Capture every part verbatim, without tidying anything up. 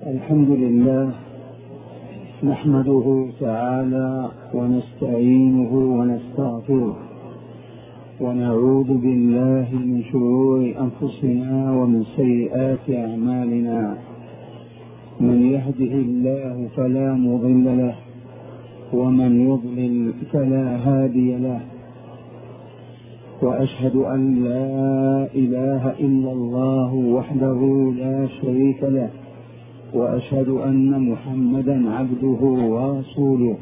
الحمد لله نحمده تعالى ونستعينه ونستغفره ونعوذ بالله من شرور أنفسنا ومن سيئات أعمالنا. من يهده الله فلا مضل له ومن يضلل فلا هادي له، وأشهد أن لا إله إلا الله وحده لا شريك له، وأشهد أن محمدا عبده ورسوله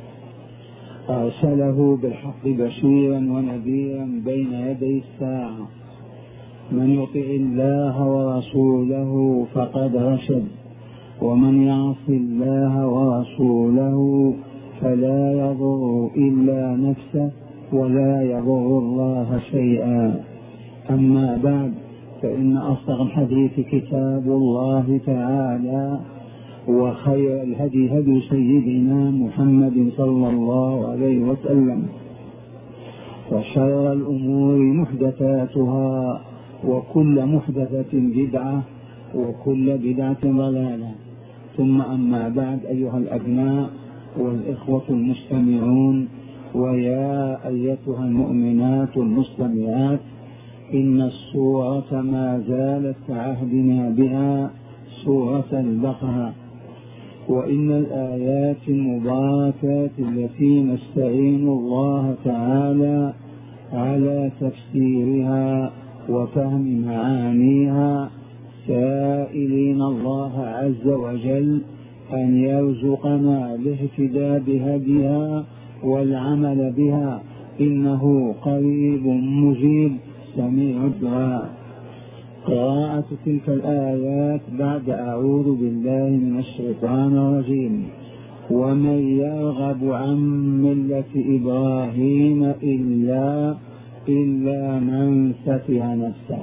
أرسله بالحق بشيرا ونذيرا بين يدي الساعة. من يطع الله ورسوله فقد رشد، ومن يعص الله ورسوله فلا يضر إلا نفسه ولا يضر الله شيئا. أما بعد، فإن أصدق الحديث كتاب الله تعالى، وخير الهدي هدي سيدنا محمد صلى الله عليه وسلم، وشر الأمور محدثاتها، وكل محدثة بدعة، وكل بدعة ضلالة. ثم أما بعد، أيها الأبناء والإخوة المستمعون، ويا أيتها المؤمنات المستمعات، إن السورة ما زالت عهدنا بها سورة البقرة، وإن الآيات المباركات التي نستعين الله تعالى على تفسيرها وفهم معانيها، سائلين الله عز وجل أن يرزقنا الاهتداء بهديها والعمل بها، إنه قريب مجيب سميع الدعاء. قراءة تلك الآيات بعد أعوذ بالله من الشيطان الرجيم. ومن يرغب عن ملة إبراهيم إلا إلا من سفه نفسه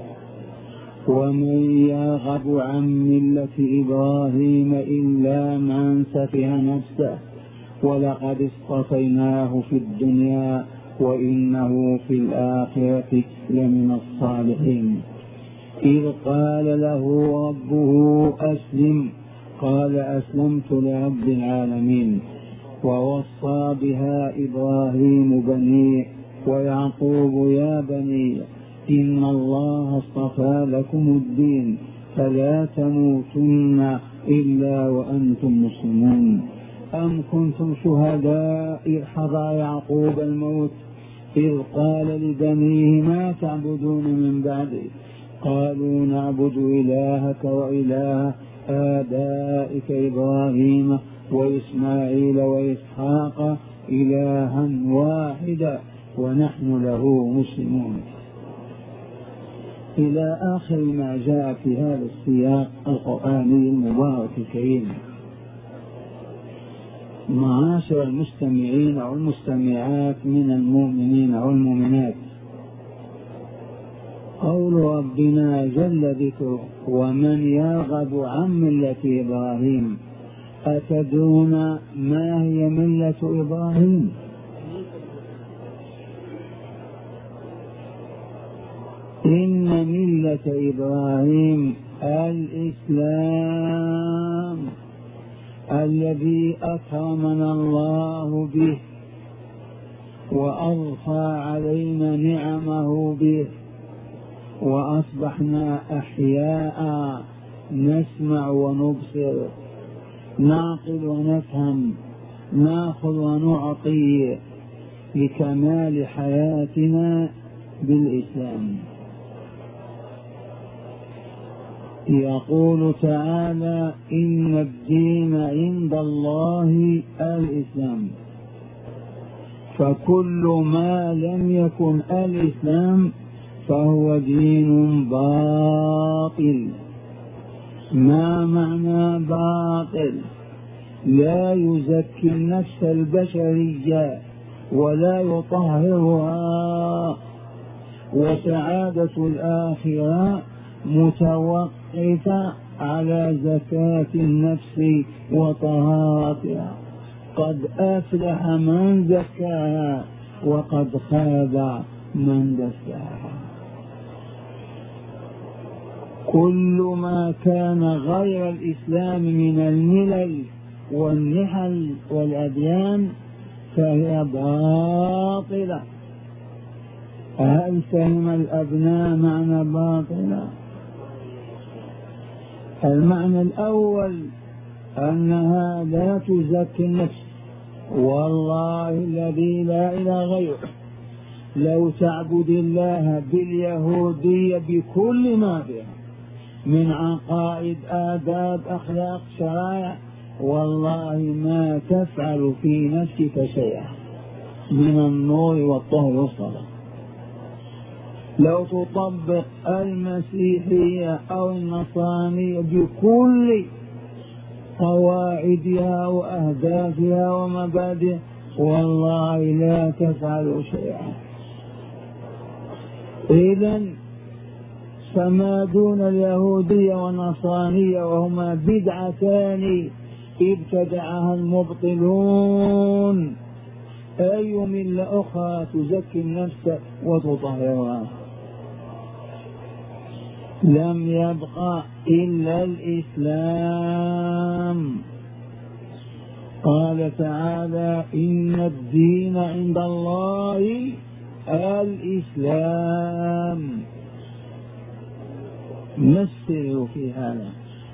ومن يرغب عن ملة إبراهيم إلا من سفه نفسه ولقد اصطفيناه في الدنيا وإنه في الآخرة لمن الصالحين. إذ قال له ربه أسلم قال أسلمت لرب العالمين. ووصى بها إبراهيم بنيه ويعقوب يا بني إن الله اصطفى لكم الدين فلا تموتن إلا وأنتم مسلمون. أم كنتم شهداء إذ حضر يعقوب الموت إذ قال لبنيه ما تعبدون من بعده قالوا نعبد إلهك وإله آبائك إبراهيم وإسماعيل وإسحاق إلها واحدا ونحن له مسلمون، إلى آخر ما جاء في هذا السياق القرآني المبارك الكريم. معاشر المستمعين والمستمعات من المؤمنين والمؤمنات، قول ربنا جل ذكره ومن يرغب عن ملة إبراهيم، أتدرون ما هي ملة إبراهيم؟ إن ملة إبراهيم الإسلام الذي أكرمنا الله به وأضفى علينا نعمه به، وأصبحنا أحياء نسمع ونبصر، نعقل ونفهم، نأخذ ونعطي لكمال حياتنا بالإسلام. يقول تعالى إن الدين عند الله الإسلام، فكل ما لم يكن الإسلام فهو دين باطل. ما معنى باطل؟ لا يزكي النفس البشرية ولا يطهرها، وسعادة الآخرة متوقفة على زكاة النفس وطهارتها. قد أفلح من زكاها وقد خاب من دساها. كل ما كان غير الإسلام من الملل والنحل والأديان فهي باطلة. هل فهم الأبناء معنى باطلة؟ المعنى الأول أنها لا تزكي النفس، والله الذي لا إله غيره لو تعبد الله باليهودية بكل ما بها من عقائد آداب أخلاق شرائع والله ما تفعل في نفسك شيئا من النور والطهر والصلاة. لو تطبق المسيحية أو النصرانية بكل قواعدها وأهدافها ومبادئها والله لا تفعل شيئا. إذن فما دون اليهودية والنصرانية وهما بدعتان ابتدعها المبطلون أي ملة أخرى تزكي النفس وتطهرها؟ لم يبقى إلا الإسلام. قال تعالى إن الدين عند الله الإسلام. نسر في هذا.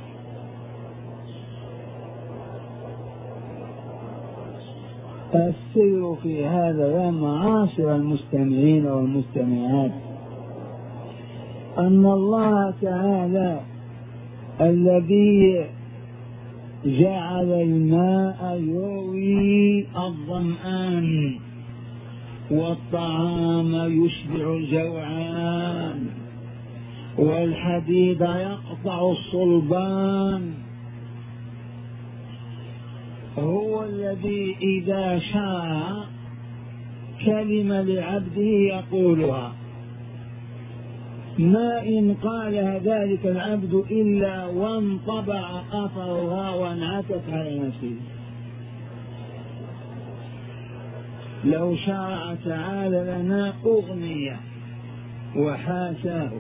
السر في هذا يا معاشر المستمعين والمستمعات أن الله تعالى الذي جعل الماء يروي الظمآن والطعام يشبع الجوعان والحديد يقطع الصلبان، هو الذي إذا شاء كلمة لعبده يقولها، ما إن قالها ذلك العبد إلا وانطبع أثرها وانعكس على نفسه. لو شرع تعالى لنا أغنية وحاشاه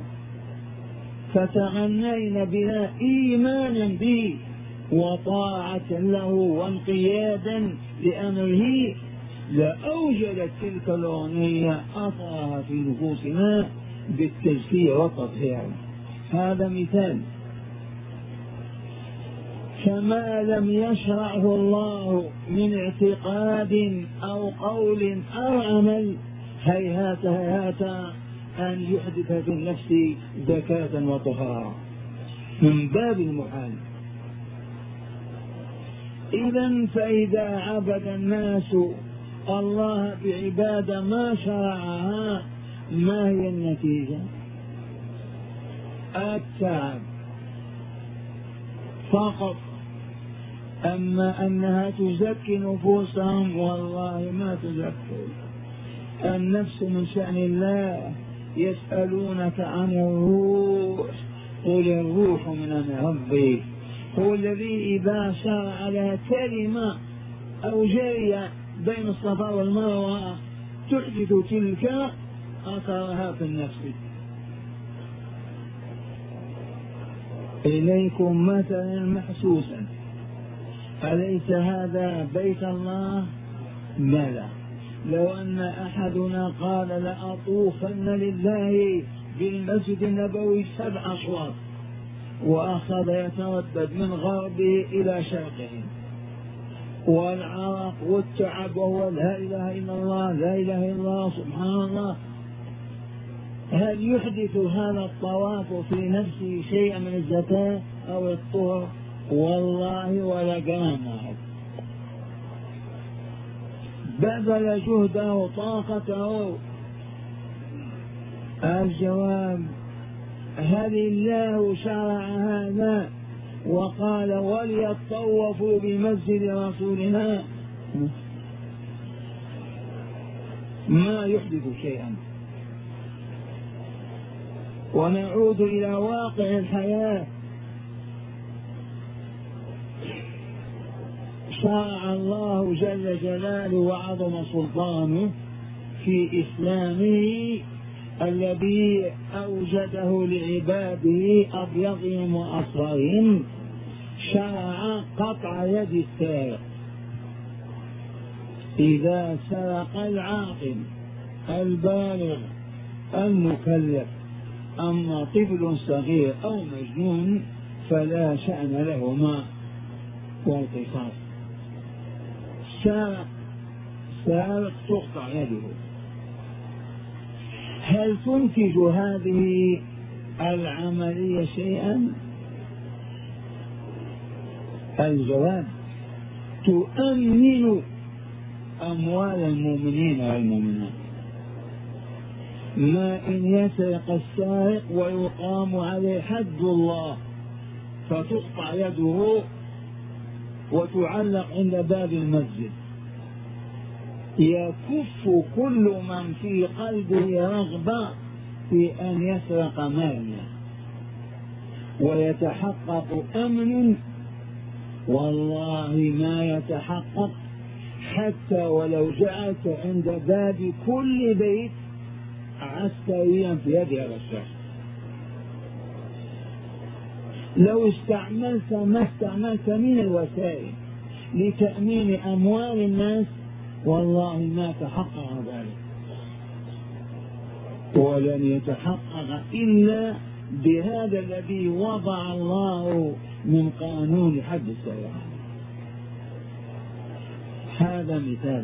فتغنينا بها إيمانا به وطاعة له وانقيادا لأمره لأوجدت تلك الأغنية أثرها في نفوسنا بالتزكية والتطهير. هذا مثال. كما لم يشرعه الله من اعتقاد أو قول أو عمل هيهات هيهات أن يحدث في النفس زكاة وطهارة من باب المحال. إذن فإذا عبد الناس الله بعبادة ما شرعها ما هي النتيجة؟ التعب فقط. أما أنها تزكي نفوسهم والله ما تزكي. النفس من شأن الله. يسألونك عن الروح قل الروح من أمر ربي. هو الذي إذا شرع لها كلمة أو جري بين الصفا والمروة تحدث تلك أثرها في النفس. إليكم مثلا محسوسا، أليس هذا بيت الله؟ بلى. لو أن أحدنا قال لأطوفن لله بالمسجد النبوي سبع أشواط وأخذ يتردد من غربه إلى شرقه والعرق والتعب وهو لا إله إلا الله لا إله إلا الله سبحان الله، هل يحدث هذا الطواف في نفسه شيئا من الزكاة أو الطهر؟ والله ولا جرام واحد. بذل جهده طاقته. الجواب هل الله شرع هذا وقال وليطوفوا بمسجد رسولنا؟ ما يحدث شيئا. ونعود إلى واقع الحياة. شرع الله جل جلاله وعظم سلطانه في إسلامه الذي أوجده لعباده أبيضهم وأصفرهم شرع قطع يد السارق إذا سرق العاقل البالغ المكلف. أما طفل صغير أو مجنون فلا شأن لهما والقصاص. سارق سارق تقطع يده. هل تنتج هذه العملية شيئا؟ الجواب: تؤمن أموال المؤمنين والمؤمنات. ما إن يسرق السارق ويقام عليه حد الله فتقطع يده وتعلق عند باب المسجد، يكف كل من في قلبه رغبة في أن يسرق ماله ويتحقق أمن. والله ما يتحقق حتى ولو جعلت عند باب كل بيت عسكريا في يد هذا الشخص. لو استعملت ما استعملت من الوسائل لتأمين أموال الناس والله ما تحقق ذلك، ولن يتحقق إلا بهذا الذي وضع الله من قانون حد السرقة. هذا مثال.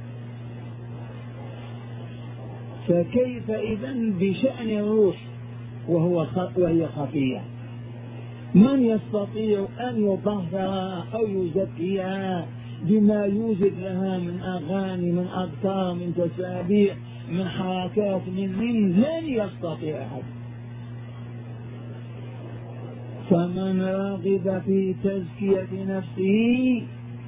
فكيف إذن بشأن الروح وهو وهي خفية؟ من يستطيع أن يطهرها أو يزكيها بما يوجد لها من أغاني من أذكار من تسابيح من حركات من من لن يستطيع أحد. فمن راغب في تزكية نفسه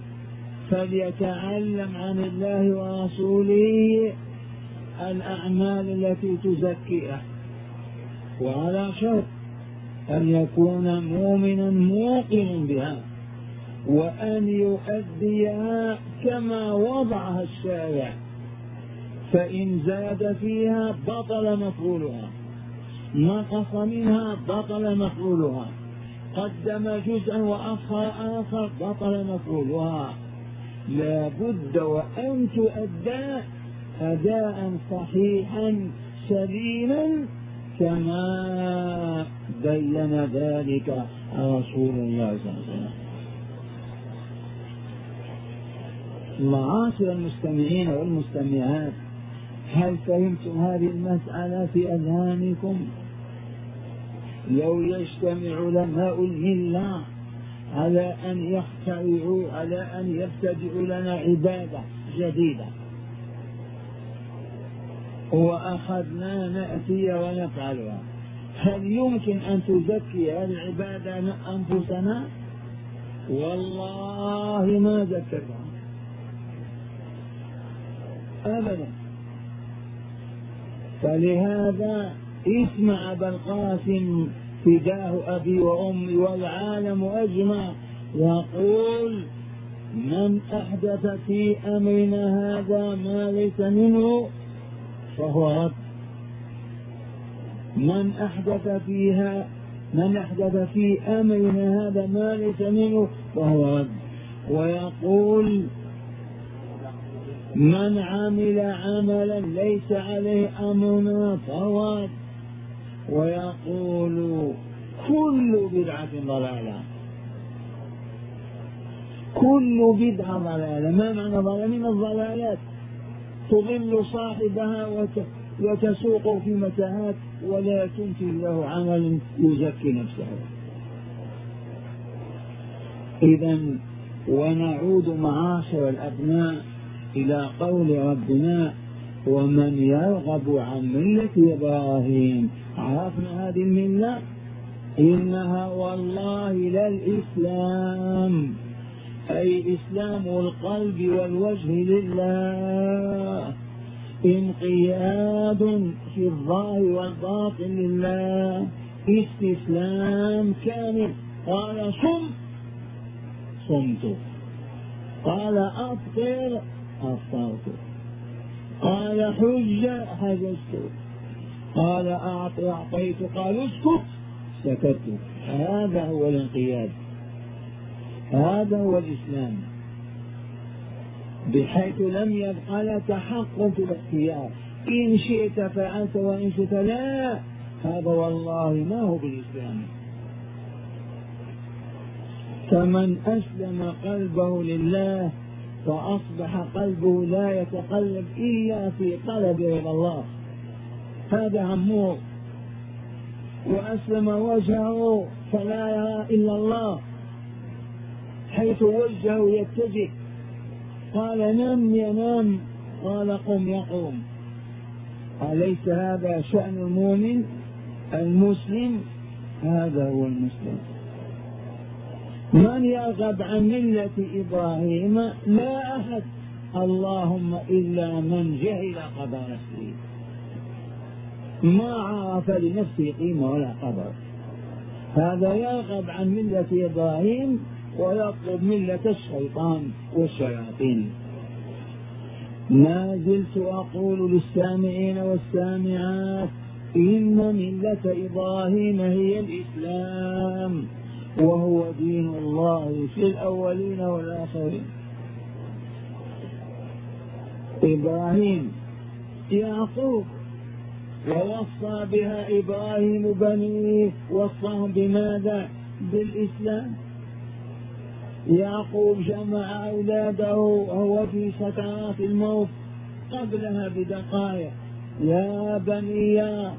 فليتعلم عن الله ورسوله الأعمال التي تزكيها، وعلى شرط أن يكون مؤمنا موقنا بها وأن يؤديها كما وضعها الشارع، فإن زاد فيها بطل مفعولها، نقص منها بطل مفعولها، قدم جزءا وأخر آخر بطل مفعولها. لا بد وأن تؤدى أداء صحيحا سليما كما بين ذلك رسول الله صلى الله عليه وسلم. معاشر المستمعين والمستمعات، هل فهمتم هذه المسألة في أذهانكم؟ لو يجتمع علماء الملة على أن يخترعوا على أن يبتدئوا لنا عبادة جديدة وأخذنا نأتي ونفعلها، هل يمكن أن تزكي هذه العبادة أنفسنا؟ والله ما زكتها أبدا. فلهذا اسمع أبا القاسم فداه أبي وأمي والعالم أجمع يقول: من أحدث في أمرنا هذا ما ليس منه فهو رد. من أحدث فيها من أحدث في أمرنا هذا ما ليس منه فهو رد. ويقول: من عمل عملا ليس عليه أمرنا فهو رد. ويقول: كل بدعة ضلالة. كل بدعة ضلالة. ما معنى ضلالة؟ من الضلالات تضل صاحبها وتسوق في متاهات ولا تنتج له عمل يزكي نفسه. إذن ونعود معاشر الأبناء إلى قول ربنا: ومن يرغب عن ملة إبراهيم. عرفنا هذه الملة؟ إنها والله لا الإسلام، أي إسلام القلب والوجه لله، انقياد في الظاهر والباطن لله، استسلام كامل. قال: صم صمت، قال: أفطر أفطرت، قال: حج حججت، قال أعط أعطيت، قال اسكت، سكت. هذا هو الانقياد، هذا هو الإسلام، بحيث لم يبق لك حق في الاختيار، إن شئت فعلت وإن شئت لا. هذا والله ما هو بالإسلام. فمن أسلم قلبه لله فأصبح قلبه لا يتقلب إلا في طلب رضا الله، هذا همه. وأسلم وجهه فلا يرى إلا الله، حيث وجهه يتجه. قال نم ينام، قال قم يقوم. أليس هذا شأن المؤمن المسلم؟ هذا هو المسلم. من يرغب عن ملة إبراهيم؟ لا أحد، اللهم إلا من جهل قدر نفسه، ما عرف لنفسه قيمة ولا قدر، هذا يرغب عن ملة إبراهيم ويطلب ملة الشيطان والشياطين. ما زلت أقول للسامعين والسامعات إن ملة إبراهيم هي الإسلام، وهو دين الله في الأولين والآخرين. إبراهيم يعقوب، ووصى بها إبراهيم بنيه، وصاهم بماذا؟ بالإسلام. يعقوب جمع أولاده وهو في سكرات الموت، قبلها بدقائق: يا بني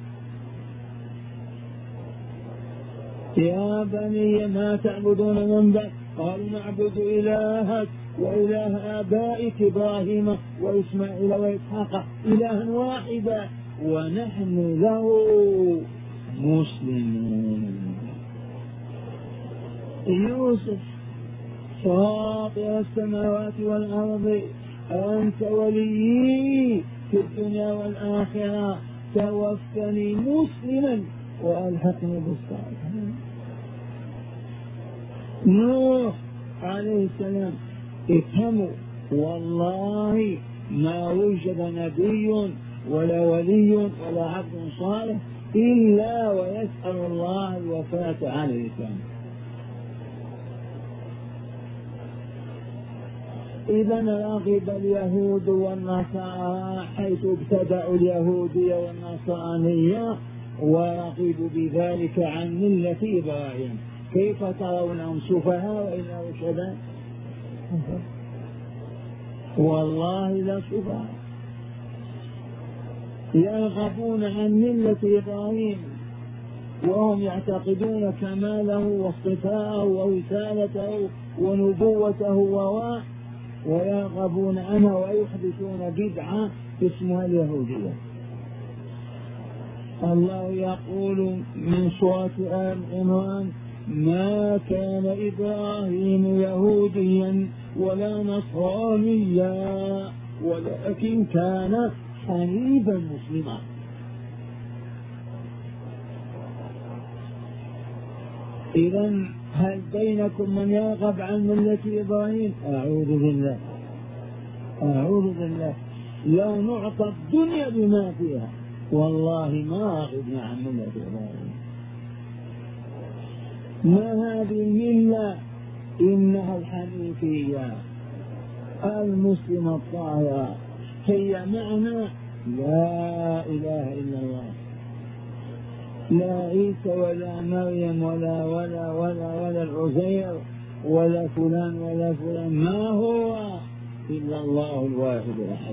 يا بني ما تعبدون من بعد؟ قالوا نعبد إلهك وإله آبائك إبراهيم وإسماعيل وإسحاق إلها واحدا ونحن له مسلمون. يوسف: فاطر السماوات والأرض أنت وليي في الدنيا والآخرة، توفني مسلما وألحقني بالصالحين. نوح عليه السلام: افهموا والله ما وجد نبي ولا ولي ولا عبد صالح إلا ويسأل الله الوفاة على الإسلام. إذا رغب اليهود والنصارى حيث ابتدعوا اليهودية والنصرانية ورغبوا بذلك عن ملة إبراهيم. كيف ترونهم سفهاء وإلا رشدا؟ والله لا سفهاء، يرغبون عن ملة إبراهيم وهم يعتقدون كماله واصطفاءه ورسالته ونبوته وواء، ويرغبون عنها ويحدثون بدعة اسمها اليهودية. الله يقول من سورة آل عمران: ما كان إبراهيم يهوديا ولا نصرانيا ولكن كان حنيفا مسلما. إذا هل بينكم من يرغب عن ملة إبراهيم؟ أعوذ بالله، أعوذ بالله، لو نعطى الدنيا بما فيها والله ما رغبنا عن ملة إبراهيم. ما هذه الملة؟ إنها الحنيفية المسلمة الطاهرة، هي معنى لا إله إلا الله، لا عيسى ولا مريم ولا ولا ولا ولا العزير ولا فلان ولا فلان، ما هو إلا الله الواحد الأحد.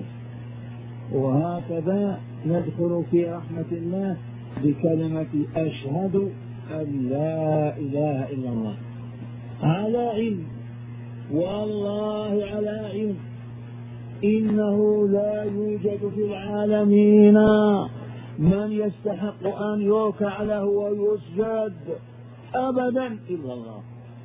وهكذا ندخل في رحمة الله بكلمة أشهد أن لا إله إلا الله، على علم، والله على علم، إنه لا يوجد في العالمين من يستحق أن يركع له ويسجد أبدا إلا الله.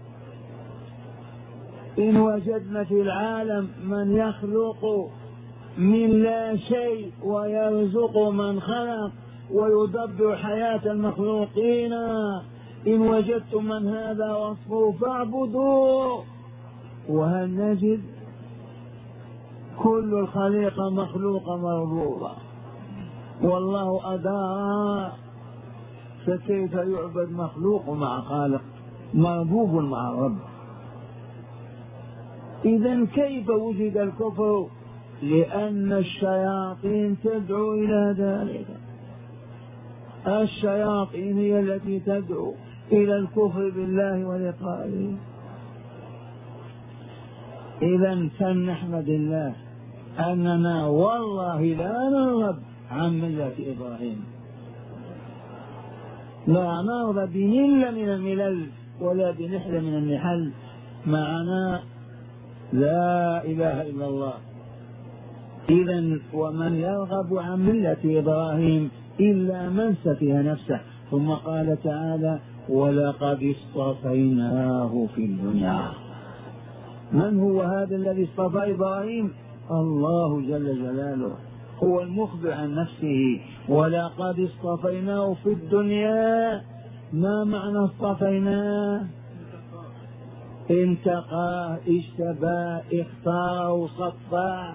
إن وجدنا في العالم من يخلق من لا شيء ويرزق من خلق ويدبر حياة المخلوقين، إن وجدتم من هذا وصفه فاعبدوه. وهل نجد؟ كل الخليقة مخلوقة مربوطة، والله أدار، فكيف يعبد مخلوق مع خالق، مربوب مع رب؟ إذن كيف وجد الكفر؟ لأن الشياطين تدعو إلى ذلك. الشياطين هي التي تدعو إلى الكفر بالله ولقائه. إذن فلنحمد الله أننا والله لا نرغب عن ملة إبراهيم، لا نرغب بملة من الملل ولا بنحلة من النحل، معنا لا إله إلا الله. إذن ومن يرغب عن ملة إبراهيم إلا من سفه نفسه. ثم قال تعالى: ولقد اصطفيناه في الدنيا. من هو هذا الذي اصطفى إبراهيم؟ الله جل جلاله، هو المخبر عن نفسه: ولقد اصطفيناه في الدنيا. ما معنى اصطفيناه؟ انتقاه، اجتباه، اختاره، صفاه.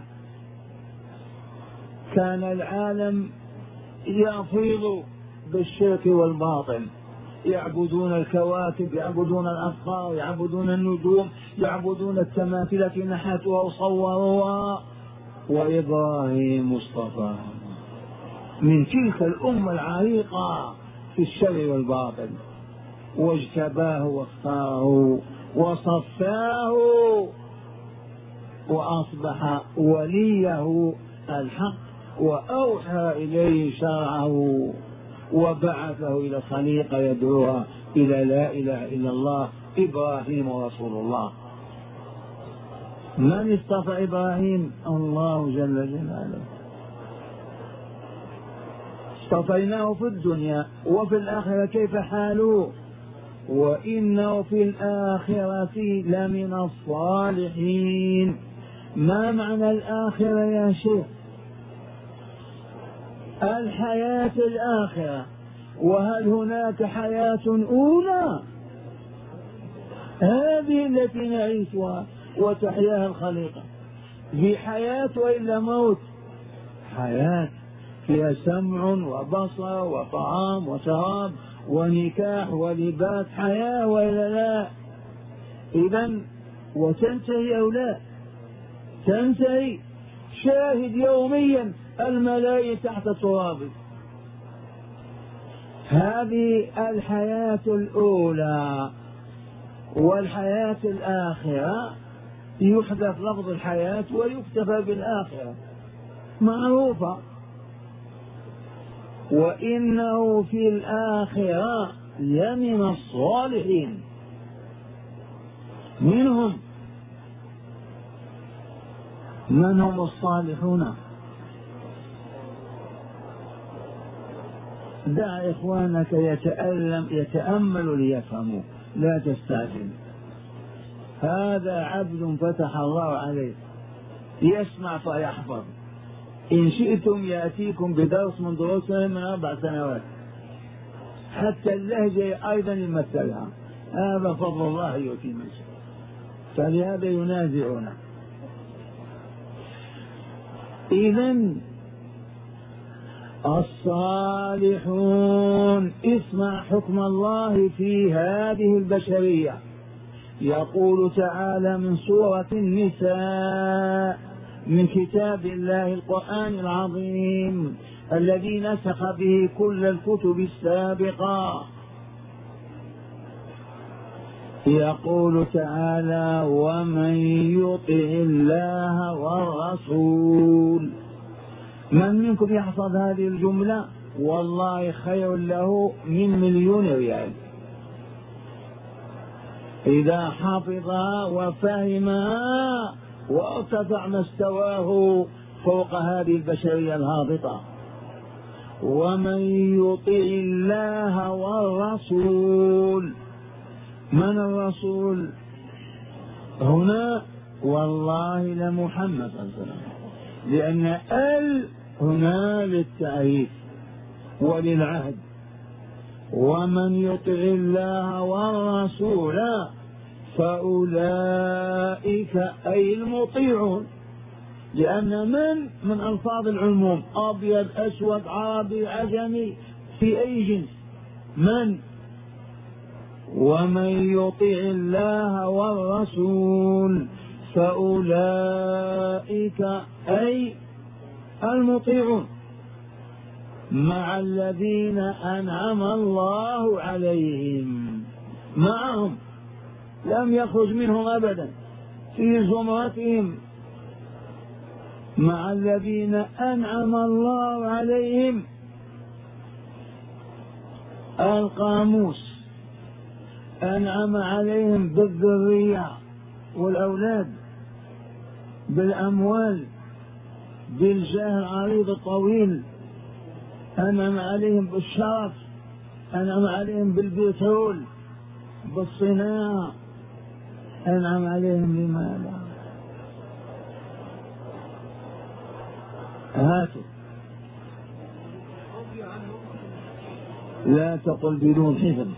كان العالم يفيض بالشرك والباطل، يعبدون الكواكب، يعبدون الأبقار، يعبدون النجوم، يعبدون التماثيل التي نحتوها وصوروها، وإبراهيم اصطفى من تلك الأمة العريقة في الشر والباطل، واجتباه واختاره وصفاه، وأصبح وليه الحق، وأوحى إليه شرعه، وبعثه إلى الخليقة يدعوها إلى لا إله إلا الله. إبراهيم رسول الله. من اصطفى إبراهيم؟ الله جل جلاله. اصطفيناه في الدنيا، وفي الآخرة كيف حاله؟ وإنه في الآخرة لمن الصالحين. ما معنى الآخرة يا شيخ؟ الحياة الآخرة. وهل هناك حياة أولى؟ هذه التي نعيشها وتحياها الخليقة. في حياة وإلا موت؟ حياة فيها سمع وبصر وطعام وشراب ونكاح ولباس، حياة وإلا لا؟ إذن وتنتهي أو لا؟ تنتهي. شاهد يوميا الملائكة تحت التراب. هذه الحياة الأولى. والحياة الآخرة يحدث لفظ الحياة ويكتفى بالآخرة، معروفة. وإنه في الآخرة لمن الصالحين. منهم من هم الصالحون؟ دع إخوانك يتألم يتأملوا ليفهموا، لا تستعجل. هذا عبد فتح الله عليه، يسمع فيحفظ. إن شئتم يأتيكم بدرس من دروسنا من أربع سنوات، حتى اللهجة أيضا يمثلها. هذا فضل الله يؤتي من شاء، فلهذا ينازعنا. إذن الصالحون. اسمع حكم الله في هذه البشرية. يقول تعالى من سورة النساء من كتاب الله القرآن العظيم الذي نسخ به كل الكتب السابقة. يقول تعالى: ومن يطع الله والرسول. من منكم يحفظ هذه الجملة؟ والله خير له من مليون ريال إذا حفظها وفهمها وارتفع مستواه فوق هذه البشرية الهابطة. ومن يطع الله والرسول. من الرسول هنا؟ والله لمحمد صلى الله عليه وسلم، لأن ال هنا للتأييد وللعهد. ومن يطع الله والرسول فأولئك أي المطيعون لأن من من ألفاظ العموم، أبيض أسود عربي عجمي في أي جنس. من ومن يطع الله والرسول فأولئك أي المطيعون مع الذين أنعم الله عليهم، معهم لم يخرج منهم أبدا، في زمرتهم مع الذين أنعم الله عليهم. القاموس أنعم عليهم بالذرية والأولاد، بالأموال، بالجاه العريض الطويل، أنعم عليهم بالشرف، أنعم عليهم بالبترول، بالصناعة، أنعم عليهم لماذا؟ هاتوا لا تقل بدون حزن.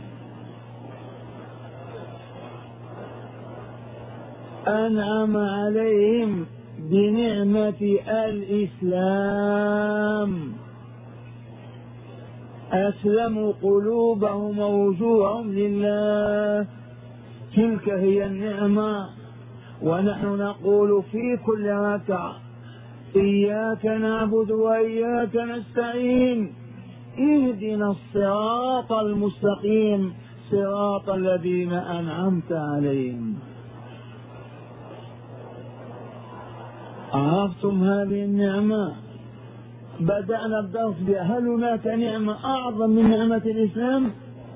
أنعم عليهم بنعمة الإسلام، أسلموا قلوبهم ووجوههم لله، تلك هي النعمة. ونحن نقول في كل ركعة إياك نعبد وإياك نستعين، اهدنا الصراط المستقيم صراط الذين أنعمت عليهم. عرفتم هذه النعمة؟ بدأنا الدرس بها. هل هناك نعمة أعظم من نعمة الإسلام؟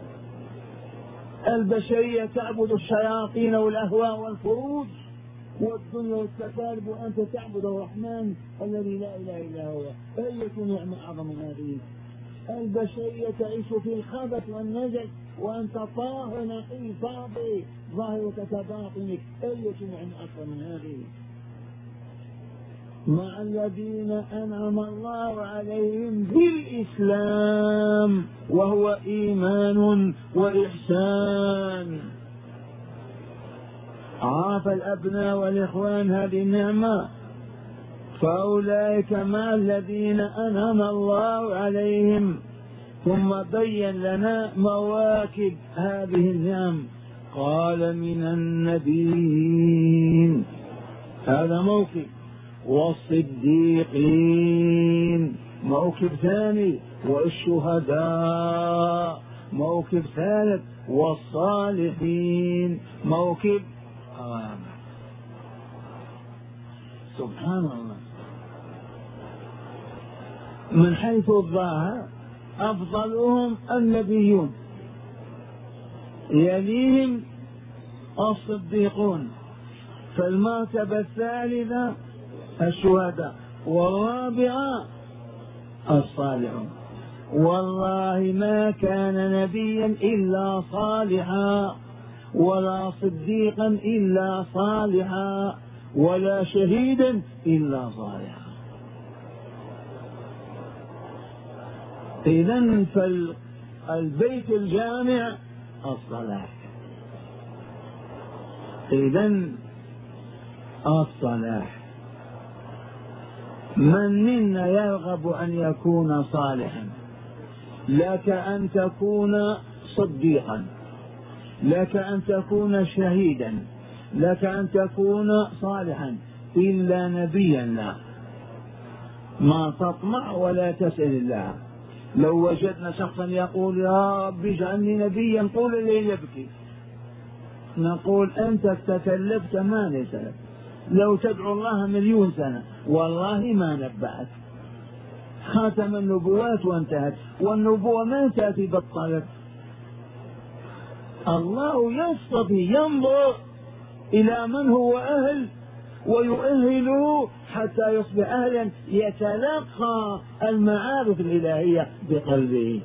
البشرية تعبد الشياطين والأهواء والفروج والدنيا والتكالب، وأنت تعبد الرحمن الذي لا إله إلا هو. أية نعمة أعظم من هذه؟ البشرية تعيش في الخبث والنجس وأنت طاهر نقي فاضي ظاهرك كباطنك. أية نعمة أكثر من هذه؟ مع الذين أنعم الله عليهم بالإسلام، وهو إيمان وإحسان. عاف الأبناء والإخوان هذه النعمة، فأولئك مع الذين أنعم الله عليهم. ثم بين لنا مواكب هذه النعم، قال من النبيين، هذا موكب، والصديقين موكب ثاني، والشهداء موكب ثالث، والصالحين موكب رابع. سبحان الله. من حيث الظاهر أفضلهم النبيون، يليهم الصديقون، فالمرتبة الثالثة الشهداء، والرابعة الصالحون. والله ما كان نبيا إلا صالحا، ولا صديقا إلا صالحا، ولا شهيدا إلا صالحا. إذن فالبيت الجامع الصلاة، إذن الصلاة. من منا يرغب أن يكون صالحا؟ لك أن تكون صديقا، لك أن تكون شهيدا، لك أن تكون صالحا، إلا نبيا لا. ما تطمع ولا تسأل الله. لو وجدنا شخصا يقول يا رب اجعلني نبيا طول الليل يبكي، نقول أنت تكلفت ما ليس لك. لو تدعو الله مليون سنة والله ما نبأك. خاتم النبوات وانتهت، والنبوة ما تأتي بالطلب. الله يصطفي، ينظر إلى من هو أهل ويؤهله حتى يصبح أهلا يتلقى المعارف الإلهية بقلبه.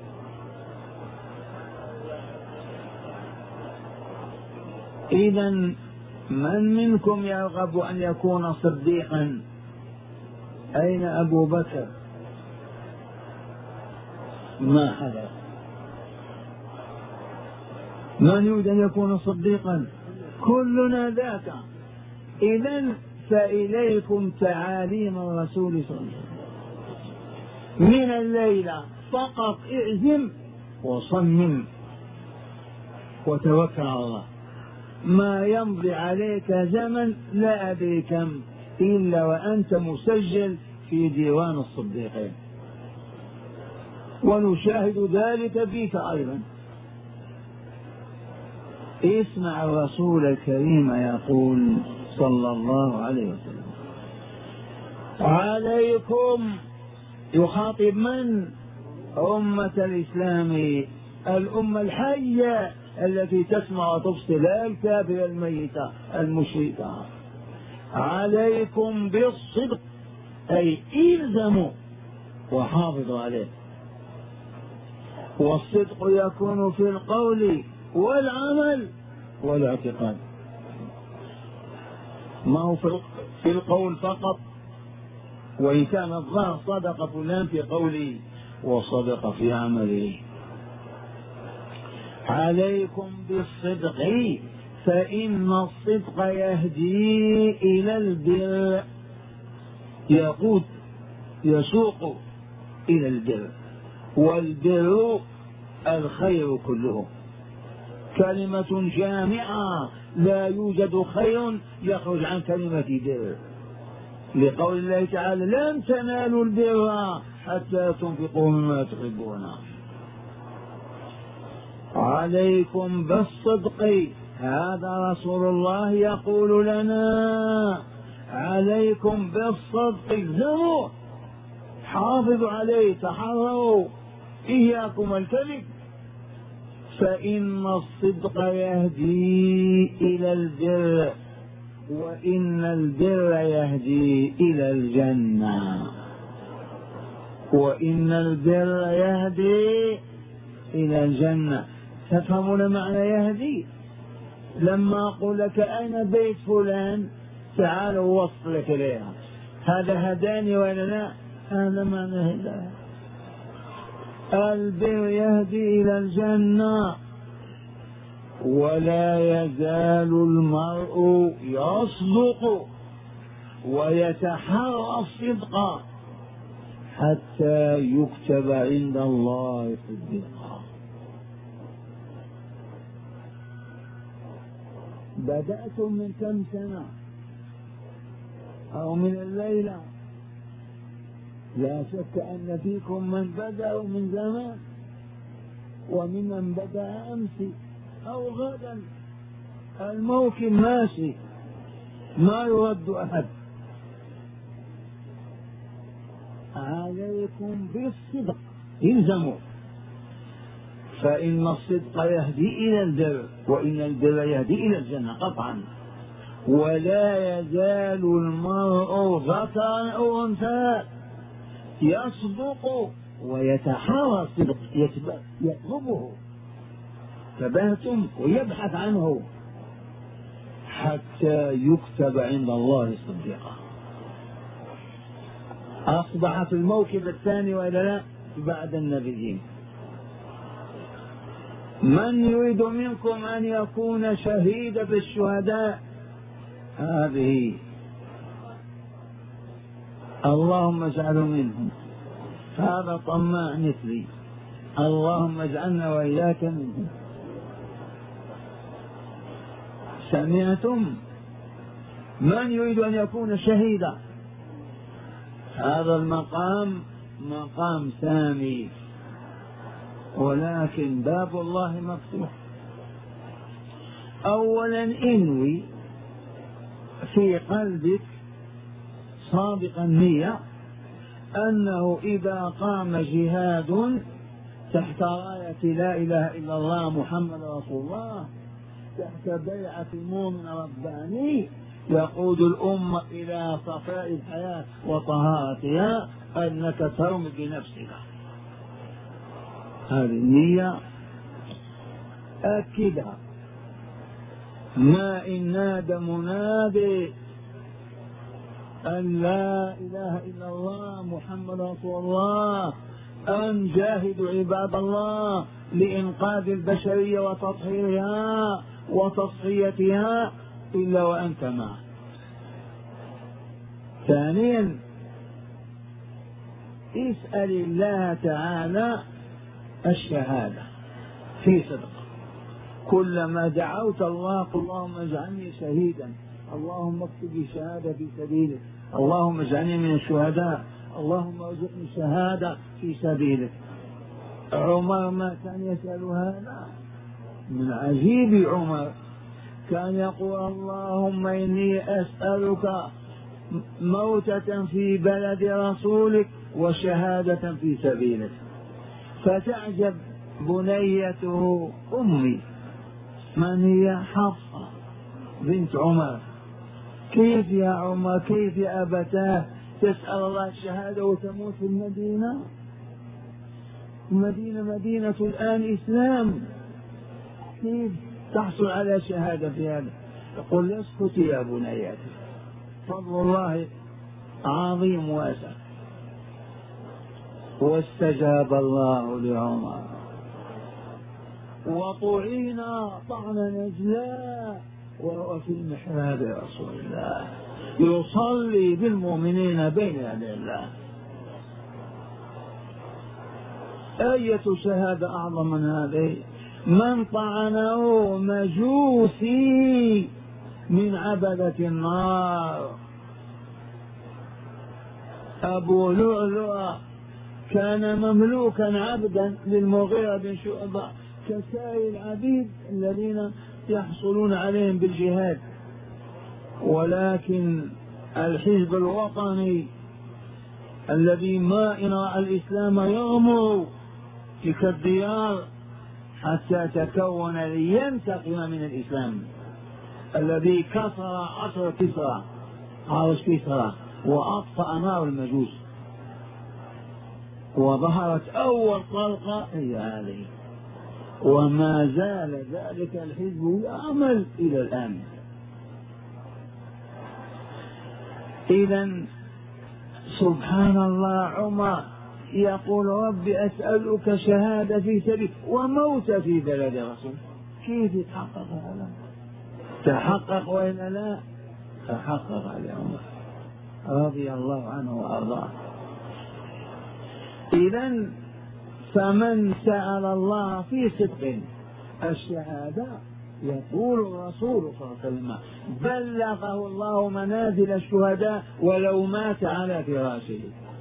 إذن من منكم يرغب أن يكون صديقا؟ أين أبو بكر؟ ما حدث. من يريد أن يكون صديقا؟ كلنا ذاك. إذن فإليكم تعاليم الرسول صلى الله عليه وسلم من الليلة فقط، اعزم وصمم وتوكل على الله. ما يمضي عليك زمن لا أدري كم إلا وأنت مسجل في ديوان الصديقين، ونشاهد ذلك فيك أيضا. اسمع الرسول الكريم يقول صلى الله عليه وسلم: عليكم، يخاطب من؟ أمة الإسلام، الأمة الحية التي تسمع وتبصر، لا الكافرة الميتة المشركة. عليكم بالصدق، أي إلزموا وحافظوا عليه. والصدق يكون في القول والعمل والاعتقاد، ما هو في القول فقط، وإن كان الله صدق فلان في قوله وصدق في عمله. عليكم بالصدق فإن الصدق يهدي إلى البر، يقود يسوق إلى البر، والبر الخير كله. كلمة جامعة، لا يوجد خير يخرج عن كلمة بر، لقول الله تعالى: لن تنالوا البر حتى تنفقوا مما تحبون. عليكم بالصدق، هذا رسول الله يقول لنا: عليكم بالصدق، الزموا، حافظوا عليه، تحروا، إياكم الكذب. فإن الصدق يهدي إلى البر، وإن البر يهدي إلى الجنة، وإن البر يهدي إلى الجنة. تفهمون معنى يهدي؟ لما أقول لك أين بيت فلان، تعال وصل لك إليها، هذا هداني ولا لا؟ هذا معنى هداية. البر يهدي إلى الجنة. ولا يزال المرء يصدق ويتحرى الصدق حتى يكتب عند الله صديقا. بدأتم من كم سنة أو من الليلة؟ لا شك أن فيكم من بدأوا من زمان، وممن بدأ أمس أو غدا. الموكب ماشي، ما يرد أحد. عليكم بالصدق، الزموا، فإن الصدق يهدي إلى البر، وإن البر يهدي إلى الجنة قطعا. ولا يزال المرء ذكرا أو أنثى يصدق ويتحرى الصدق، يطلبه، تبهتم، ويبحث عنه حتى يكتب عند الله صديقا. أصبح في الموكب الثاني وإلا لا؟ بعد النبيين. من يريد منكم أن يكون شهيدا في الشهداء؟ هذه، اللهم اجعله منهم. هذا طماع مثلي، اللهم اجعلنا وإياك منهم. سمعتم؟ من يريد أن يكون شهيدا؟ هذا المقام مقام سامي، ولكن باب الله مفتوح. أولا انوي في قلبك صادقا النية أنه إذا قام جهاد تحت راية لا إله إلا الله محمد رسول الله، تحت بيعة مؤمن رباني يقود الأمة إلى صفاء الحياة وطهارتها، أنك ترمي بنفسك. هذه النية أكدها. ما إن نادى منادي أن لا إله إلا الله محمد رسول الله، أن جاهدوا عباد الله لإنقاذ البشرية وتطهيرها وتصفيتها، إلا وأنت معه. ثانيا اسأل الله تعالى الشهادة في صدق. كلما دعوت الله اللهم اجعلني شهيدا، اللهم اكتب لي شهادة في سبيلك، اللهم اجعلني من الشهداء، اللهم ارزقني شهادة في سبيلك. عمر ما كان يسأل هذا؟ من عجيب عمر كان يقول اللهم إني أسألك موتة في بلد رسولك وشهادة في سبيلك. فتعجب بنيته أمي من هي؟ حفصة بنت عمر. كيف يا عمر، كيف يا أبتاه تسأل الله الشهادة وتموت في المدينة؟ المدينة مدينة الآن إسلام، كيف تحصل على شهادة في هذا؟ يقول اسكتي يا بنياتي، فضل الله عظيم واسع. واستجاب الله لعمر وطعنا طعن نجلاء وهو في المحراب رسول الله يصلي بالمؤمنين بين يدي الله. أية شهادة أعظم من هذه؟ من طعنه مجوسي من عبدة النار. أبو لؤلؤة كان مملوكا عبدا للمغيرة بن شعبة كسائر العبيد الذين يحصلون عليهم بالجهاد، ولكن الحزب الوطني الذي ما إن رأى الإسلام يغمر تلك الديار حتى تكون لينتقم من الإسلام الذي كسر عصر كسرى عرش كسرى وأطفأ نار المجوس، وظهرت أول طلقة هي هذه، وما زال ذلك الحزب يعمل إلى الآن. إذن سبحان الله عمر يقول رب أسألك شهادة في سبيل وموت في بلد رسول. كيف يتحقق هذا؟ تحقق وإلا لا؟ تحقق على عمر رضي الله عنه وأرضاه. إذن فمن سأل الله في صدق الشهادة يقول الرسول صلى الله عليه وسلم بلغه الله منازل الشهداء ولو مات على فراشه.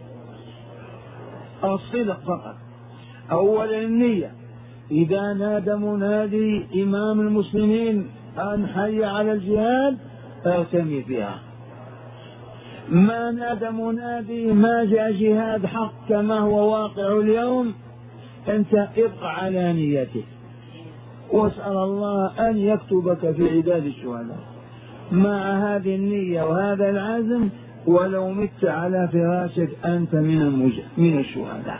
الصدق فقط. أولا النية، إذا نادى منادي إمام المسلمين أن حي على الجهاد ارتمي فيها. ما نادى منادي ما جاء جهاد حق كما هو واقع اليوم، أنت ابق على نيتك واسأل الله أن يكتبك في عداد الشهداء مع هذه النية وهذا العزم، ولو مت على فراشك أنت من المج... من الشهداء.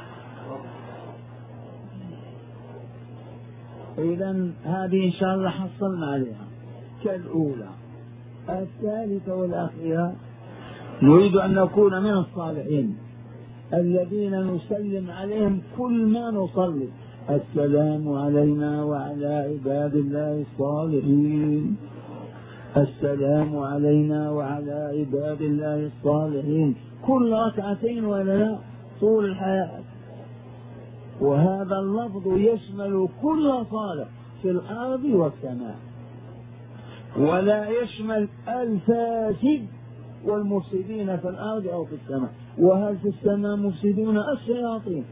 إذن هذه إن شاء الله حصلنا عليها كالأولى. الثالثة والأخيرة نريد أن نكون من الصالحين الذين نسلم عليهم كل ما نصلي السلام علينا وعلى عباد الله الصالحين، السلام علينا وعلى عباد الله الصالحين كل ركعتين ولا لا طول الحياة. وهذا اللفظ يشمل كل صالح في الأرض والسماء، ولا يشمل الفاسد والمفسدين في الأرض أو في السماء. وهل في السماء مفسدون؟ الشياطين.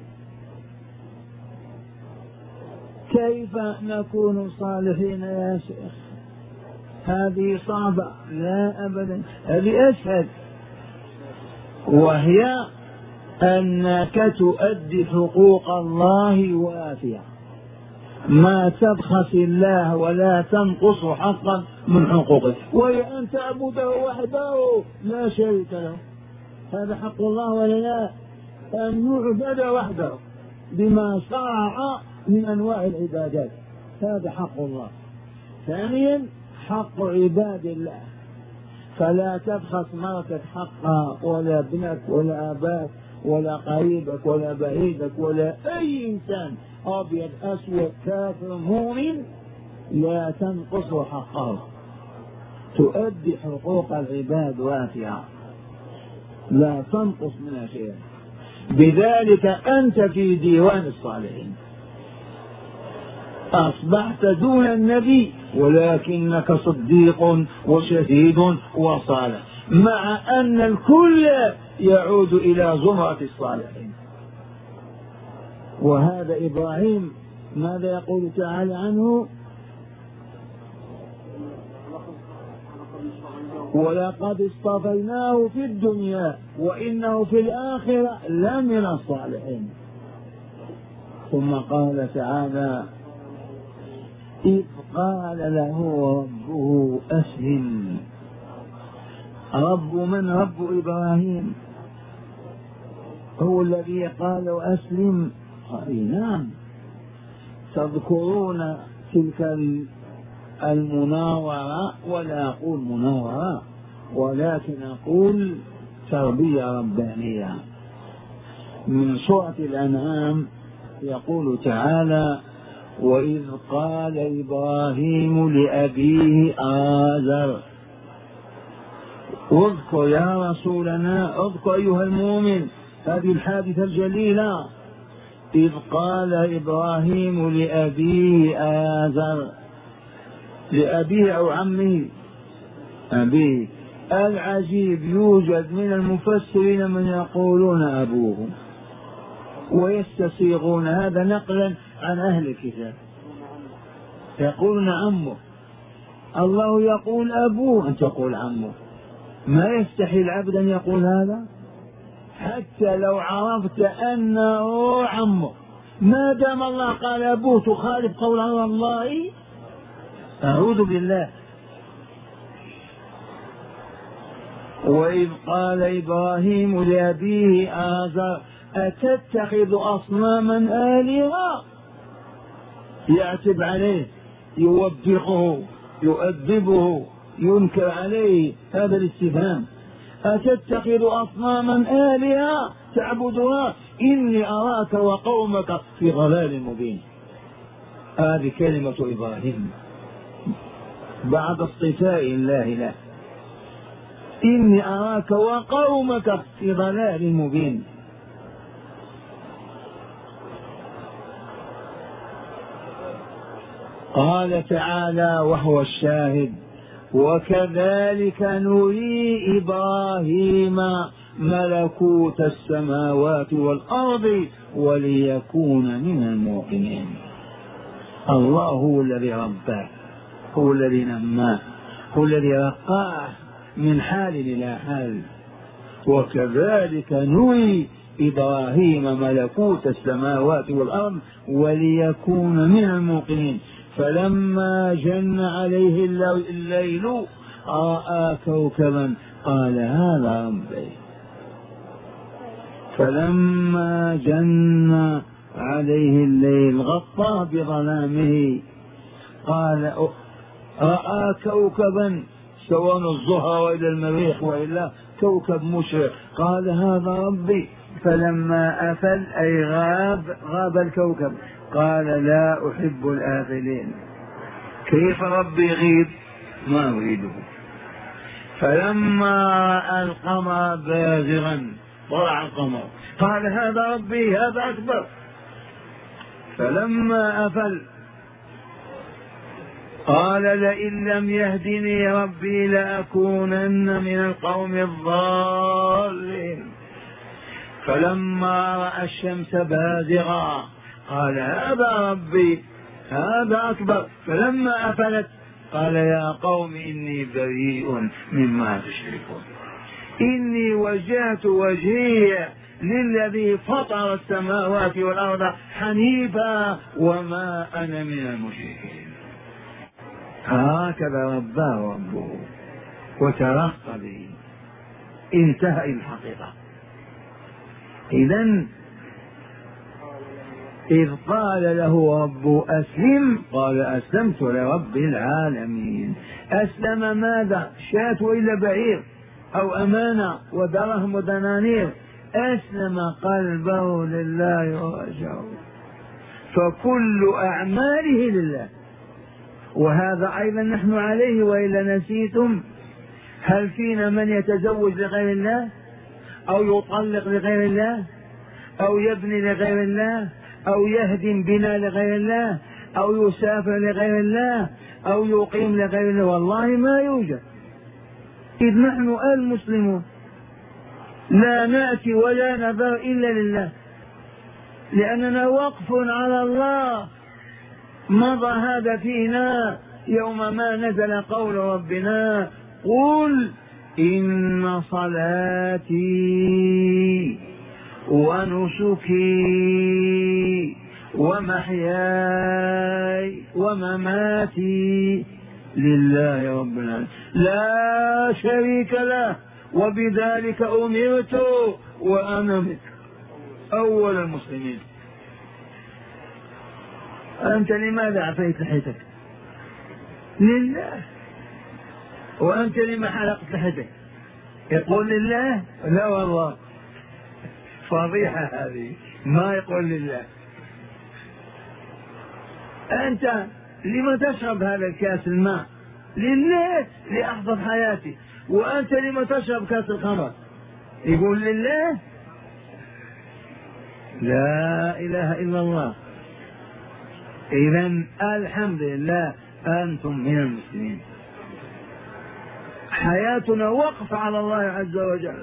كيف نكون صالحين يا شيخ؟ هذه صعبة. لا أبدا، هذه أسهل، وهي أنك تؤدي حقوق الله وافية، ما تبخس الله ولا تنقص حقا من حقوقه، وهي أن تعبده وحده لا شريك له. هذا حق الله ولا لا؟ أن يعبد وحده بما شرع من أنواع العبادات، هذا حق الله. ثانيا حق عباد الله، فلا تبخس مرتك حقها ولا ابنك ولا أباك ولا قريبك ولا بعيدك ولا أي إنسان أبيض أسود كافر مؤمن، لا تنقص حقه، تؤدي حقوق العباد وافية. لا تنقص منها شيئا. بذلك أنت في ديوان الصالحين، أصبحت دون النبي ولكنك صديق وشهيد وصالح، مع أن الكل يعود إلى زمرة الصالحين. وهذا إبراهيم ماذا يقول تعالى عنه؟ ولقد اصطفيناه في الدنيا وإنه في الآخرة لمن الصالحين. ثم قال تعالى إذ قال له ربه أسلم. رب من؟ رب إبراهيم هو الذي قال أسلم. قال نعم. تذكرون تلك المناورة، ولا أقول مناورة ولكن أقول تربية ربانية. من سورة الأنعام يقول تعالى وإذ قال إبراهيم لأبيه آزر. اذكر يا رسولنا، اذكر أيها المؤمن هذه الحادثة الجليلة. إذ قال إبراهيم لأبيه آزر، لأبيه أو عمه؟ أبيه. العجيب يوجد من المفسرين من يقولون أبوه ويستصيغون هذا نقلا عن أهل الكتاب، يقولون عمه. الله يقول أبوه، أنت تقول عمه. ما يستحي العبد أن يقول هذا حتى لو عرفت أنه عمه. ما دام الله قال أبوه تخالف قول الله، أعوذ بالله. وإذ قال إبراهيم لأبيه آزر أتتخذ أصناما آلهة؟ يعتب عليه، يوبخه، يؤدبه، ينكر عليه هذا الاستفهام. أتتخذ أصناما آلهة تعبدها إني أراك وقومك في ضلال مبين. هذه كلمة إبراهيم بعد اصطفاء الله له، إني أراك وقومك في ضلال مبين. قال تعالى وهو الشاهد وكذلك نري إبراهيم ملكوت السماوات والأرض وليكون من الموقنين. الله هو الذي رباه، هو الذي نماه، هو الذي رقاه من حال إلى حال. وكذلك نري إبراهيم ملكوت السماوات والأرض وليكون من الموقنين. فلما جن عليه الليل رأى كوكبا قال هذا ربي. فلما جن عليه الليل غطاه بظلامه قال رأى كوكبا سواء الظهر وإلى المريخ وإلا كوكب مشرق قال هذا ربي. فلما أفل أي غاب غاب الكوكب قال لا أحب الآفلين. كيف ربي يغيب؟ ما أريده. فلما رأى القمر بازغا طلع القمر قال هذا ربي هذا أكبر. فلما أفل قال لئن لم يهدني ربي لأكونن من القوم الضالين. فلما رأى الشمس بازغا قال هذا ربي هذا أكبر. فلما أفلت قال يا قوم إني بريء مما تشركون إني وجهت وجهي للذي فطر السماوات والأرض حنيفا وما أنا من المشركين. هكذا رباه ربه وترقى به. انتهى الحقيقة. إذن إذ قال له ربه أسلم قال أسلمت لرب العالمين. أسلم ماذا؟ شاة وإلا بعير أو أمانة ودرهم ودنانير. أسلم قلبه لله ورجعه، فكل أعماله لله. وهذا أيضا نحن عليه. وإلا نسيتم هل فينا من يتزوج لغير الله أو يطلق لغير الله، أو يبني لغير الله، أو يهدم بنا لغير الله، أو يسافر لغير الله، أو يقيم لغير الله، والله ما يوجد. إذ نحن المسلمون لا نأتي ولا نذر إلا لله، لأننا وقف على الله. مضى هذا فينا يوم ما نزل قول ربنا: قل إن صلاتي ونسكي ومحياي ومماتي لله رب العالمين لا شريك له وبذلك أمرت وأنا أول المسلمين. أنت لماذا أعطيت لحيتك؟ لله. وأنت لما حلقت لحيتك؟ يقول لله؟ لا والله، فضيحة هذه، ما يقول لله. أنت لما تشرب هذا الكاس الماء؟ لله، لأحفظ حياتي. وأنت لما تشرب كاس الخمر؟ يقول لله. لا إله إلا الله. إذن الحمد لله أنتم من المسلمين. حياتنا وقف على الله عز وجل.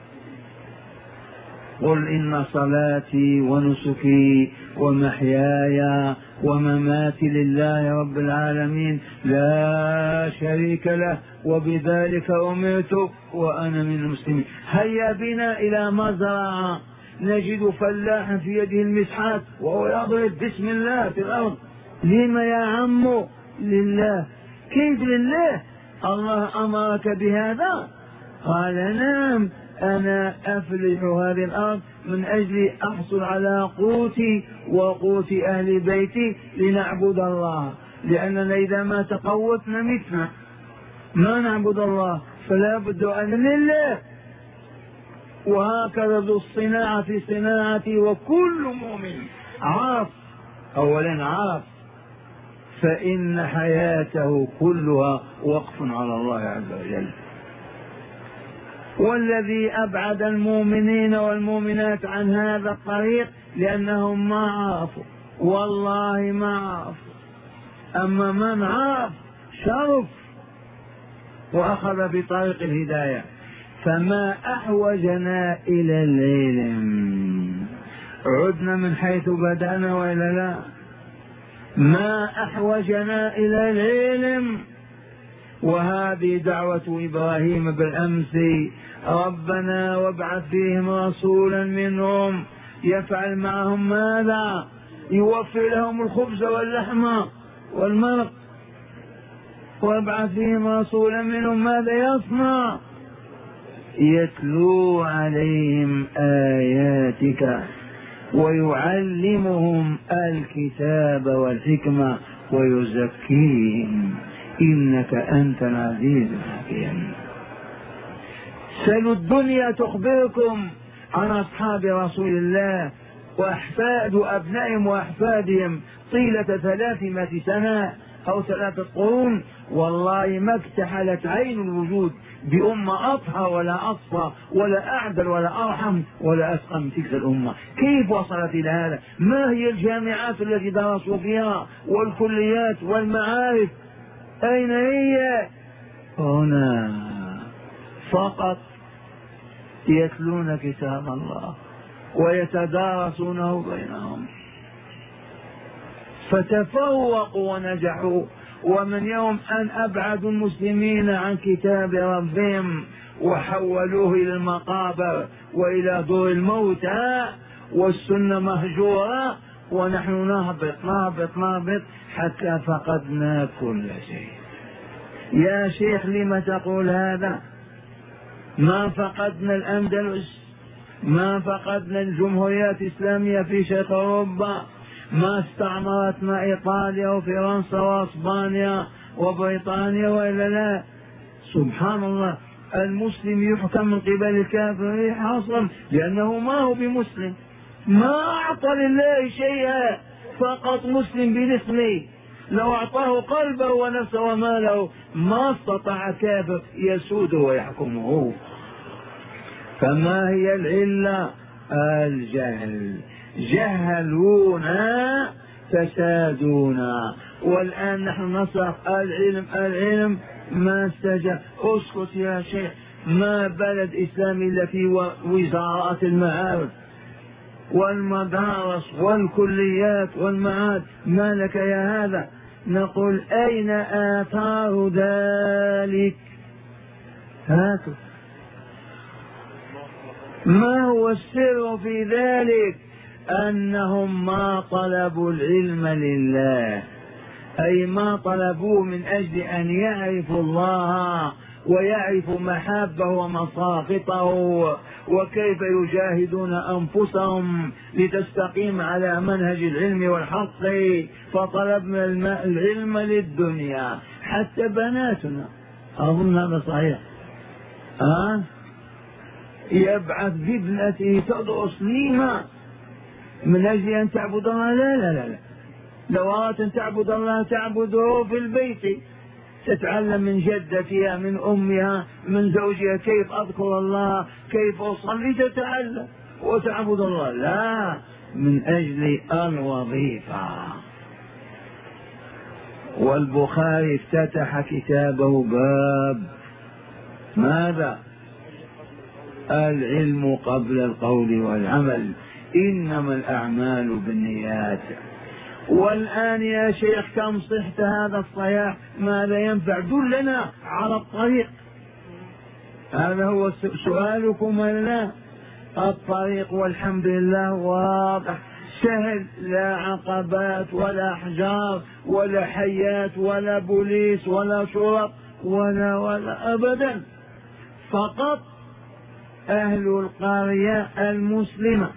قل إن صلاتي ونسكي ومحياي ومماتي لله رب العالمين لا شريك له وبذلك أمرت وأنا من المسلمين. هيا بنا إلى مزرعة نجد فلاحا في يده المسحات وهو يضرب بسم الله في الأرض. لما يا عم؟ لله. كيف لله؟ الله أمرك بهذا؟ قال نعم، أنا أفلح هذه الأرض من أجل أحصل على قوتي وقوت أهل بيتي لنعبد الله، لأننا إذا ما تقوتنا متنا ما نعبد الله، فلا بد أن لله. وهكذا ذو الصناعة في صناعتي، وكل مؤمن عاف أولا عاف فإن حياته كلها وقف على الله عز وجل. والذي أبعد المؤمنين والمؤمنات عن هذا الطريق لأنهم ما عرفوا، والله ما عرفوا. أما من عرف شرف وأخذ بطريق الهداية. فما أحوجنا إلى العلم، عدنا من حيث بدأنا وإلا لا؟ ما أحوجنا إلى العلم. وهذه دعوة إبراهيم بالأمس: ربنا وابعث فيهم رسولا منهم يفعل معهم ماذا؟ يوفي لهم الخبز واللحم والمرق. وابعث فيهم رسولا منهم ماذا يصنع؟ يتلو عليهم آياتك ويعلمهم الكتاب والحكمة ويزكيهم إنك أنت العزيز الحكيم. سلوا الدنيا تخبركم عن أصحاب رسول الله وأحفاد أبنائهم وأحفادهم طيلة ثلاثمائة سنة أو ثلاثة قرون. والله ما اكتحلت عين الوجود بأمة أطهر ولا أصفى ولا أعدل ولا أرحم ولا أسقى من تلك الأمة. كيف وصلت إلى هذا؟ ما هي الجامعات التي درسوا فيها والكليات والمعارف؟ أين هي؟ هنا فقط يتلون كتاب الله ويتدارسونه بينهم، فتفوقوا ونجحوا. ومن يوم أن أبعدوا المسلمين عن كتاب ربهم وحولوه إلى المقابر وإلى دور الموتى والسنة مهجورة، ونحن نهبط نهبط نهبط حتى فقدنا كل شيء. يا شيخ لم تقول هذا؟ ما فقدنا الأندلس، ما فقدنا الجمهوريات الإسلامية في شرق أوروبا، ما استعمرتنا إيطاليا وفرنسا وأسبانيا وبريطانيا وإلا لا. سبحان الله، المسلم يحكم من قبل الكافر حصرا لأنه ما هو بمسلم، ما أعطى لله شيئا، فقط مسلم بالاسم. لو أعطاه قلبه ونفسه وماله ما استطاع كافر يسوده ويحكمه. فما هي العلة؟ الجهل، جهلونا فسادونا. والآن نحن نصرخ العلم العلم، ما استجاب. اسكت يا شيخ، ما بلد إسلامي إلا في وزارات المعارف والمدارس والكليات والمعاد، ما لك يا هذا؟ نقول أين آثار ذلك؟ هاتوا. ما هو السر في ذلك؟ أنهم ما طلبوا العلم لله، أي ما طلبوه من أجل أن يعرفوا الله ويعرفوا محابه ومساقطه وكيف يجاهدون أنفسهم لتستقيم على منهج العلم والحق. فطلبنا العلم للدنيا. حتى بناتنا، أظن هذا صحيح، أه؟ يبعث بابنته تدرس لما من أجل أن تعبد الله؟ لا لا لا, لا. لو أردت أن تعبد الله تعبده في البيت، تتعلم من جدتها من أمها من زوجها كيف أذكر الله كيف أصلي، تتعلم وتعبد الله. لا، من أجل الوظيفة. والبخاري افتتح كتابه باب ماذا؟ العلم قبل القول والعمل، إنما الأعمال بالنيات. والآن يا شيخ كم صحت هذا الصياح؟ ماذا ينفع؟ دلنا على الطريق. هذا هو سؤالكم ولا؟ الطريق والحمد لله واضح سهل، لا عقبات ولا أحجار ولا حيات ولا بوليس ولا شرط ولا ولا أبدا. فقط أهل القرية المسلمة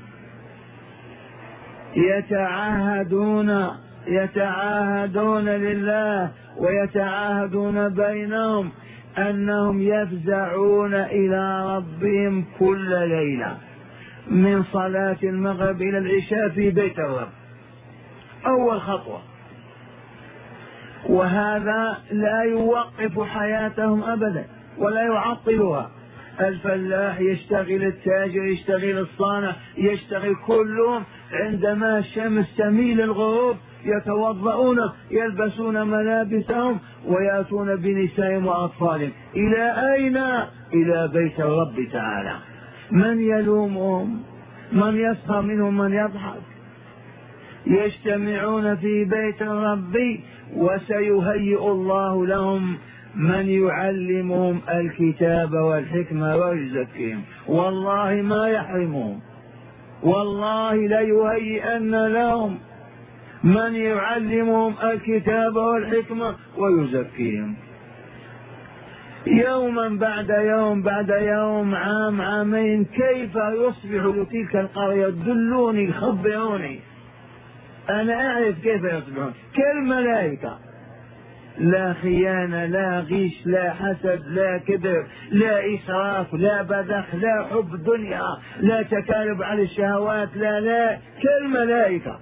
يتعاهدون يتعاهدون لله ويتعاهدون بينهم أنهم يفزعون إلى ربهم كل ليلة من صلاة المغرب إلى العشاء في بيت الرب. أول خطوة. وهذا لا يوقف حياتهم أبدا ولا يعطلها. الفلاح يشتغل، التاجر يشتغل، الصانع يشتغل، كلهم عندما الشمس تميل الغروب يتوضؤون يلبسون ملابسهم ويأتون بنسائهم وأطفالهم. إلى أين؟ إلى بيت الرب تعالى. من يلومهم؟ من يسخر منهم؟ من يضحك؟ يجتمعون في بيت الرب وسيهيئ الله لهم من يعلمهم الكتاب والحكمة ويزكيهم. والله ما يحرمهم، والله ليهيئن لهم من يعلمهم الكتاب والحكمة ويزكيهم. يوما بعد يوم بعد يوم، عام عامين، كيف يصبح تلك القرية؟ دلوني، خبروني، أنا أعرف كيف يصبحون كالملائكة. لا خيانة، لا غش، لا حسد، لا كبر، لا إسراف، لا بذخ، لا حب دنيا، لا تكالب على الشهوات، لا لا كالملائكة.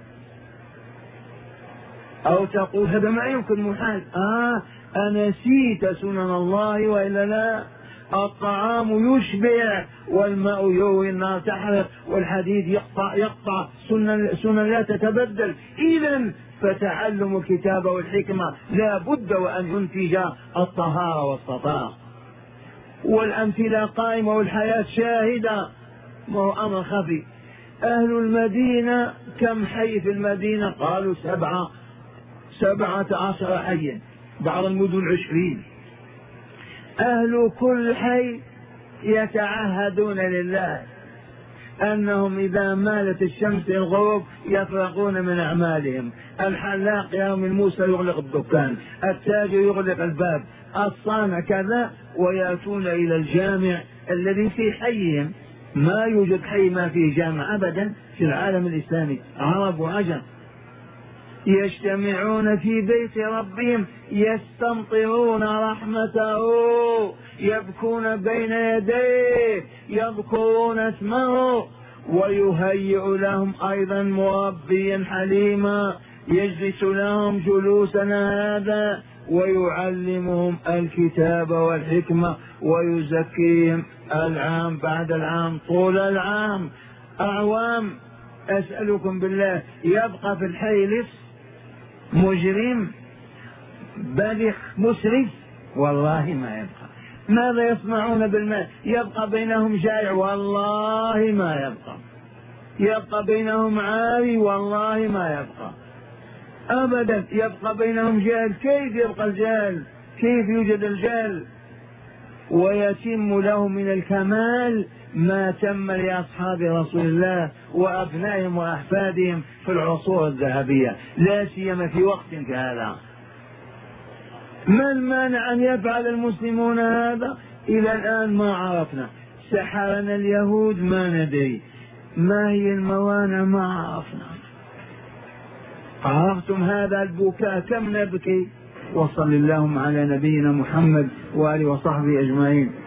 أو تقول هذا ما يمكن، محال. آه أنسيت سنن الله وإلا لا؟ الطعام يشبع والماء يروي النار تحرق والحديد يقطع يقطع سنن, سنن لا تتبدل. إذا فتعلم الكتاب والحكمة لا بد وأن ينتج الطهارة والصفاء. والأمثلة قائمة والحياة شاهدة، ما هو أمر خفي. أهل المدينة كم حي في المدينة؟ قالوا سبعة سبعة عشر حيا، بعض المدن عشرين. أهل كل حي يتعهدون لله أنهم إذا مالت الشمس الغروب يفرغون من أعمالهم. الحلاق يوم الموسى يغلق الدكان، التاجر يغلق الباب، الصانع كذا، ويأتون إلى الجامع الذي في حيهم. ما يوجد حي ما فيه جامع أبدا في العالم الإسلامي، عرب وعجم. يجتمعون في بيت ربهم يستمطرون رحمته، يبكون بين يديه، يذكرون اسمه، ويهيئ لهم أيضا مربيا حليما يجلس لهم جلوسنا هذا ويعلمهم الكتاب والحكمة ويزكيهم العام بعد العام طول العام أعوام. أسألكم بالله يبقى في الحي لص مجرم بذخ مسرف؟ والله ما يبقى. ماذا يصنعون بالمال؟ يبقى بينهم جائع؟ والله ما يبقى. يبقى بينهم عاري؟ والله ما يبقى أبدا. يبقى بينهم جهل؟ كيف يبقى الجهل؟ كيف يوجد الجهل؟ ويتم له من الكمال ما تم لأصحاب رسول الله وأبنائهم وأحفادهم في العصور الذهبية، لا سيما في وقت كهذا. ما المانع أن يفعل المسلمون هذا؟ إلى الآن ما عرفنا. سحرنا اليهود ما ندري، ما هي الموانع ما عرفنا. عرفتم هذا البكاء كم نبكي. وصل اللهم على نبينا محمد وآله وصحبه أجمعين.